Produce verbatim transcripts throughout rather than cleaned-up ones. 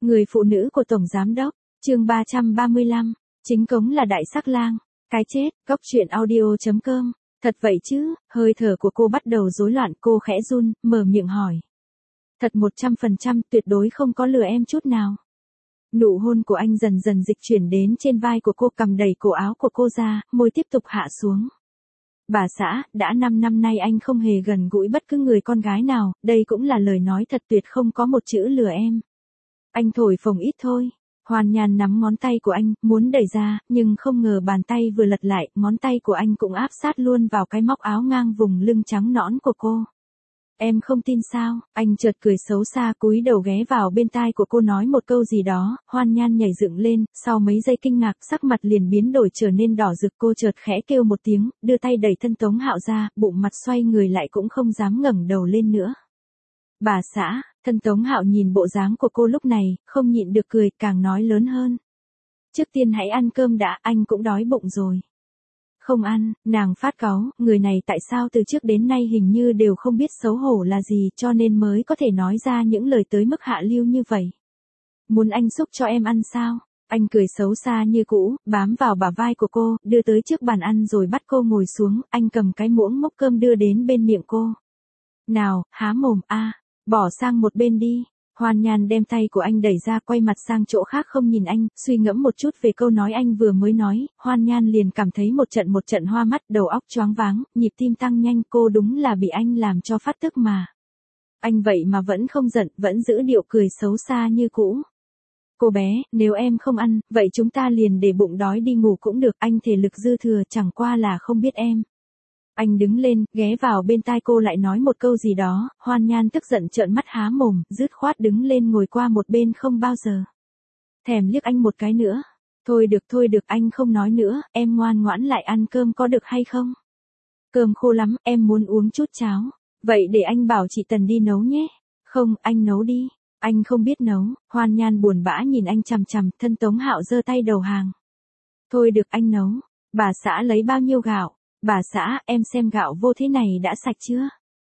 Người phụ nữ của Tổng Giám Đốc, chương ba trăm ba mươi lăm, chính cống là đại sắc lang, cái chết, góc truyện audio.com, thật vậy chứ, hơi thở của cô bắt đầu rối loạn, cô khẽ run, mở miệng hỏi. Thật một trăm phần trăm, tuyệt đối không có lừa em chút nào. Nụ hôn của anh dần dần dịch chuyển đến trên vai của cô, cầm đẩy cổ áo của cô ra, môi tiếp tục hạ xuống. Bà xã, đã năm năm nay anh không hề gần gũi bất cứ người con gái nào, đây cũng là lời nói thật tuyệt, không có một chữ lừa em. Anh thổi phồng ít thôi. Hoàn Nhan nắm ngón tay của anh, muốn đẩy ra, nhưng không ngờ bàn tay vừa lật lại, ngón tay của anh cũng áp sát luôn vào cái móc áo ngang vùng lưng trắng nõn của cô. Em không tin sao? Anh chợt cười xấu xa, cúi đầu ghé vào bên tai của cô nói một câu gì đó. Hoàn Nhan nhảy dựng lên, sau mấy giây kinh ngạc, sắc mặt liền biến đổi trở nên đỏ rực, cô chợt khẽ kêu một tiếng, đưa tay đẩy thân Tống Hạo ra, bụng mặt xoay người lại cũng không dám ngẩng đầu lên nữa. Bà xã, thân Tống Hạo nhìn bộ dáng của cô lúc này, không nhịn được cười, càng nói lớn hơn. Trước tiên hãy ăn cơm đã, anh cũng đói bụng rồi. Không ăn, nàng phát cáu, người này tại sao từ trước đến nay hình như đều không biết xấu hổ là gì, cho nên mới có thể nói ra những lời tới mức hạ lưu như vậy. Muốn anh xúc cho em ăn sao? Anh cười xấu xa như cũ, bám vào bả vai của cô, đưa tới trước bàn ăn rồi bắt cô ngồi xuống, anh cầm cái muỗng múc cơm đưa đến bên miệng cô. Nào, há mồm a, bỏ sang một bên đi. Hoàn Nhan đem tay của anh đẩy ra, quay mặt sang chỗ khác không nhìn anh, suy ngẫm một chút về câu nói anh vừa mới nói, Hoàn Nhan liền cảm thấy một trận một trận hoa mắt, đầu óc choáng váng, nhịp tim tăng nhanh, cô đúng là bị anh làm cho phát tức mà. Anh vậy mà vẫn không giận, vẫn giữ điệu cười xấu xa như cũ. Cô bé, nếu em không ăn, vậy chúng ta liền để bụng đói đi ngủ cũng được, anh thể lực dư thừa, chẳng qua là không biết em. Anh đứng lên, ghé vào bên tai cô lại nói một câu gì đó, Hoàn Nhan tức giận trợn mắt há mồm, dứt khoát đứng lên ngồi qua một bên không bao giờ thèm liếc anh một cái nữa. Thôi được thôi được, anh không nói nữa, em ngoan ngoãn lại ăn cơm có được hay không? Cơm khô lắm, em muốn uống chút cháo. Vậy để anh bảo chị Tần đi nấu nhé. Không, anh nấu đi. Anh không biết nấu. Hoàn Nhan buồn bã nhìn anh chằm chằm, thân Tống Hạo giơ tay đầu hàng. Thôi được, anh nấu. Bà xã lấy bao nhiêu gạo? Bà xã, em xem gạo vô thế này đã sạch chưa?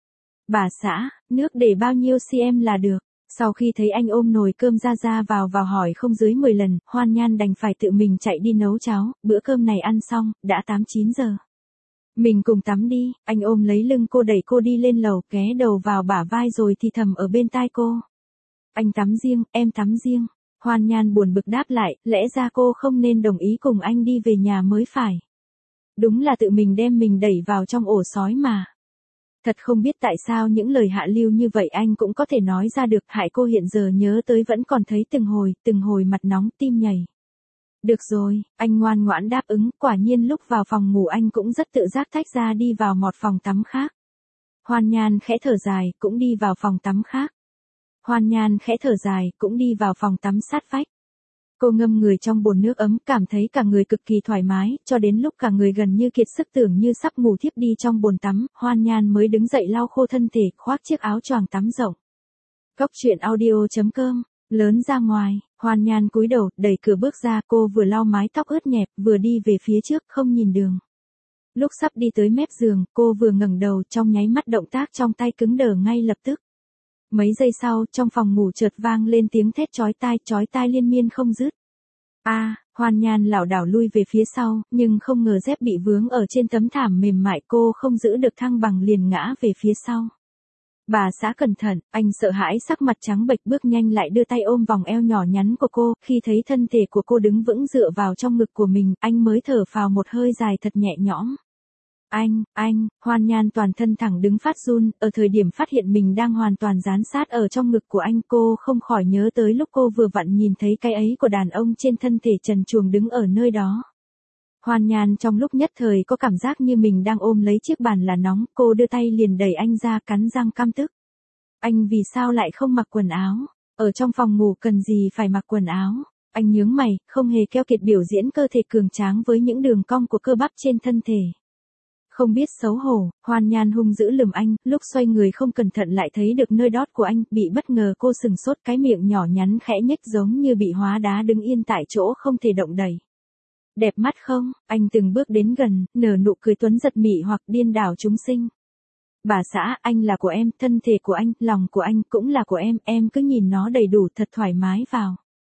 Bà xã, nước để bao nhiêu cm là được? Sau khi thấy anh ôm nồi cơm ra ra vào vào hỏi không dưới mười lần, Hoàn Nhan đành phải tự mình chạy đi nấu cháo, bữa cơm này ăn xong, đã tám chín giờ. Mình cùng tắm đi, anh ôm lấy lưng cô đẩy cô đi lên lầu, ghé đầu vào bả vai rồi thì thầm ở bên tai cô. Anh tắm riêng, em tắm riêng. Hoàn Nhan buồn bực đáp lại, lẽ ra cô không nên đồng ý cùng anh đi về nhà mới phải. Đúng là tự mình đem mình đẩy vào trong ổ sói mà. Thật không biết tại sao những lời hạ lưu như vậy anh cũng có thể nói ra được, hại cô hiện giờ nhớ tới vẫn còn thấy từng hồi, từng hồi mặt nóng, tim nhảy. Được rồi, anh ngoan ngoãn đáp ứng, quả nhiên lúc vào phòng ngủ anh cũng rất tự giác tách ra đi vào một phòng tắm khác. Hoàn Nhan khẽ thở dài, cũng đi vào phòng tắm khác. Hoàn Nhan khẽ thở dài, cũng đi vào phòng tắm sát vách. Cô ngâm người trong bồn nước ấm, cảm thấy cả người cực kỳ thoải mái, cho đến lúc cả người gần như kiệt sức tưởng như sắp ngủ thiếp đi trong bồn tắm, Hoàn Nhan mới đứng dậy lau khô thân thể, khoác chiếc áo choàng tắm rộng. Góc truyện audio.com, lớn ra ngoài, Hoàn Nhan cúi đầu, đẩy cửa bước ra, cô vừa lau mái tóc ướt nhẹp, vừa đi về phía trước, không nhìn đường. Lúc sắp đi tới mép giường, cô vừa ngẩng đầu, trong nháy mắt động tác trong tay cứng đờ ngay lập tức. Mấy giây sau, trong phòng ngủ chợt vang lên tiếng thét chói tai, chói tai liên miên không dứt. A, à, Hoàn Nhan lảo đảo lui về phía sau, nhưng không ngờ dép bị vướng ở trên tấm thảm mềm mại, cô không giữ được thăng bằng liền ngã về phía sau. Bà xã cẩn thận, anh sợ hãi sắc mặt trắng bệch bước nhanh lại đưa tay ôm vòng eo nhỏ nhắn của cô, khi thấy thân thể của cô đứng vững dựa vào trong ngực của mình, anh mới thở phào một hơi dài thật nhẹ nhõm. Anh, anh, Hoàn Nhan toàn thân thẳng đứng phát run, ở thời điểm phát hiện mình đang hoàn toàn dán sát ở trong ngực của anh, cô không khỏi nhớ tới lúc cô vừa vặn nhìn thấy cái ấy của đàn ông trên thân thể trần truồng đứng ở nơi đó. Hoàn Nhan trong lúc nhất thời có cảm giác như mình đang ôm lấy chiếc bàn là nóng, cô đưa tay liền đẩy anh ra, cắn răng căm tức. Anh vì sao lại không mặc quần áo? Ở trong phòng ngủ cần gì phải mặc quần áo? Anh nhướng mày, không hề keo kiệt biểu diễn cơ thể cường tráng với những đường cong của cơ bắp trên thân thể. Không biết xấu hổ, Hoàn Nhan hung dữ lườm anh, lúc xoay người không cẩn thận lại thấy được nơi đót của anh, bị bất ngờ cô sừng sốt, cái miệng nhỏ nhắn khẽ nhếch giống như bị hóa đá đứng yên tại chỗ không thể động đậy. Đẹp mắt không? Anh từng bước đến gần, nở nụ cười tuấn giật mị hoặc điên đảo chúng sinh. Bà xã, anh là của em, thân thể của anh, lòng của anh cũng là của em, em cứ nhìn nó đầy đủ thật thoải mái vào.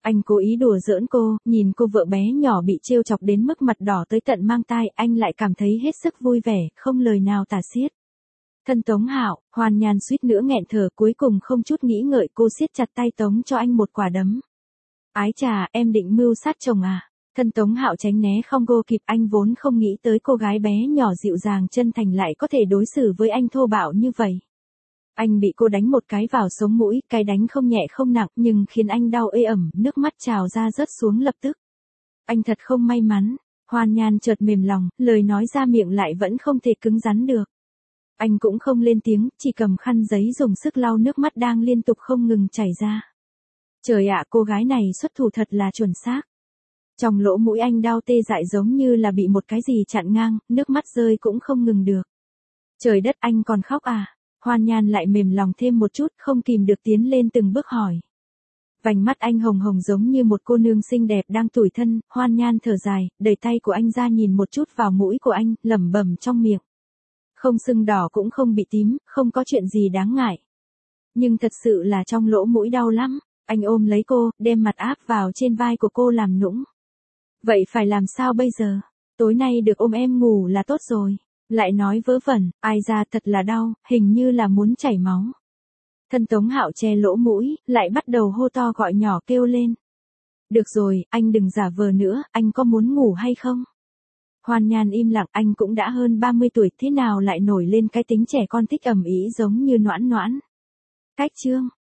Anh cố ý đùa giỡn cô, nhìn cô vợ bé nhỏ bị trêu chọc đến mức mặt đỏ tới tận mang tai, anh lại cảm thấy hết sức vui vẻ, không lời nào tả xiết. Thân Tống Hạo, Hoan Nhan suýt nữa nghẹn thở, cuối cùng không chút nghĩ ngợi cô siết chặt tay Tống cho anh một quả đấm. Ái chà, em định mưu sát chồng à? Thân Tống Hạo tránh né không go kịp, anh vốn không nghĩ tới cô gái bé nhỏ dịu dàng chân thành lại có thể đối xử với anh thô bạo như vậy. Anh bị cô đánh một cái vào sống mũi, cái đánh không nhẹ không nặng nhưng khiến anh đau ê ẩm, nước mắt trào ra rớt xuống lập tức. Anh thật không may mắn. Hoan Nhan chợt mềm lòng, lời nói ra miệng lại vẫn không thể cứng rắn được. Anh cũng không lên tiếng, chỉ cầm khăn giấy dùng sức lau nước mắt đang liên tục không ngừng chảy ra. Trời ạ, cô gái này xuất thủ thật là chuẩn xác. Trong lỗ mũi anh đau tê dại giống như là bị một cái gì chặn ngang, nước mắt rơi cũng không ngừng được. Trời đất, anh còn khóc à? Hoan Nhan lại mềm lòng thêm một chút, không kìm được tiến lên từng bước hỏi. Vành mắt anh hồng hồng giống như một cô nương xinh đẹp đang tủi thân. Hoan Nhan thở dài, đẩy tay của anh ra nhìn một chút vào mũi của anh, lẩm bẩm trong miệng. Không sưng đỏ cũng không bị tím, không có chuyện gì đáng ngại. Nhưng thật sự là trong lỗ mũi đau lắm. Anh ôm lấy cô, đem mặt áp vào trên vai của cô làm nũng. Vậy phải làm sao bây giờ? Tối nay được ôm em ngủ là tốt rồi. Lại nói vớ vẩn, ai ra thật là đau, hình như là muốn chảy máu. Thân Tống Hạo che lỗ mũi, lại bắt đầu hô to gọi nhỏ kêu lên. Được rồi, anh đừng giả vờ nữa, anh có muốn ngủ hay không? Hoan Nhan im lặng, anh cũng đã hơn ba mươi tuổi, thế nào lại nổi lên cái tính trẻ con thích ầm ĩ giống như Noãn Noãn. Cách chương